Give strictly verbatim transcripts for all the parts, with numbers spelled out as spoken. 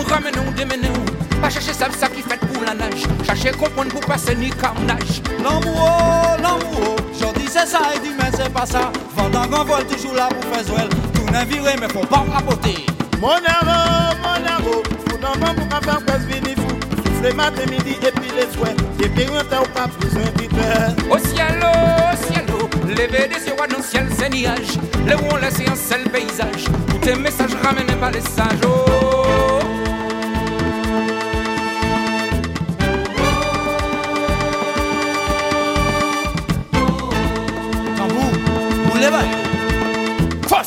nous ramenons, démenons. Pas chercher ça, ça qui fait pour la nage. Chercher comprendre pour passer ni carnage. L'amour, l'amour, j'en dis c'est ça et dis mais c'est pas ça. Vendant qu'on vole toujours là pour faire zouel. Tout n'est viré mais faut pas rapoter. Mon amour, mon amour, pour non pas pour pas faire presse vini fou. Souffle matin midi et puis les souhaits. Et puis on t'a pas besoin de au ciel, au ciel, lever des yeux dans le ciel, c'est nuage. Le où on laisse un seul paysage. Tous tes messages ramènent pas les sages. Oh. Tambour, pour les bails. Force.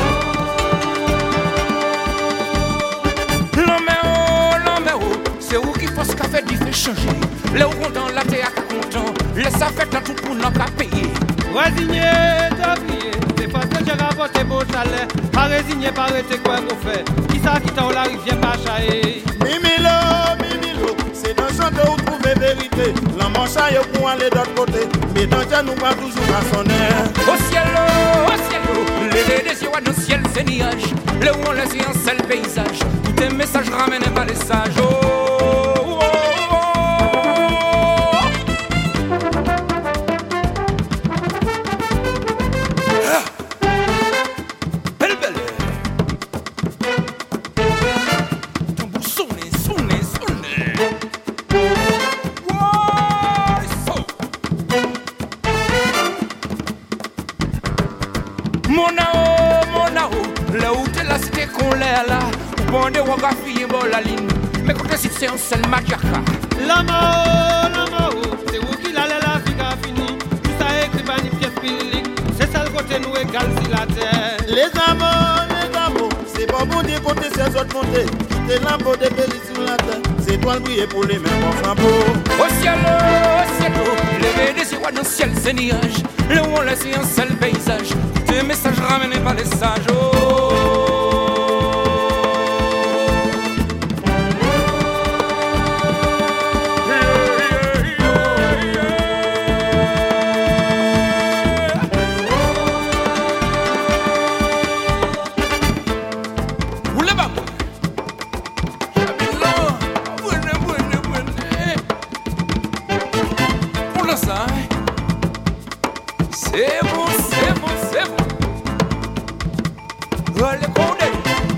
L'homme est haut, l'homme est haut. C'est où qu'il faut ce qu'a fait, il fait changer. Le où content, la terre est content. Laisse ça faire tout pour n'en pas payer. Résigné, t'oublier, c'est parce que j'ai rapporté beau chalet. Pas résigné, pas arrêter quoi qu'on fait. Qui ça qui t'en la rivière pas chailler. Mimilo, Mimilo, c'est dans son dos où trouver vérité. L'homme chaille pour aller d'autre côté. Mais dans Dieu nous pas toujours à son air. Au ciel, au ciel, lever des yeux dans le ciel, c'est nuage. Le où on laisse un seul paysage. Tous tes messages ramènent pas les sages. Oh, oh, oh. Mon ao, mon ao, là où t'es là, c'était qu'on l'est là. Bon, de waga fille, bon la ligne. Mais quand t'es c'est un seul macaca. L'amo, l'amo, c'est où qu'il allait la vie qu'a fini. Tout ça écrit par une pièce pilique. C'est ça le côté nous égal si la terre. Les amours, les amours, c'est pas bon de côté ces autres montées. Quitter lambeau de belli sur la terre. C'est toi le briller pour les mêmes enfants beaux. Au ciel, au ciel, lever des yeux dans le ciel, c'est nuage. Le où on laisse un seul paysage. Tes messages ramènent pas les sages. Oh. C'est bon, c'est bon, c'est bon. Le condé.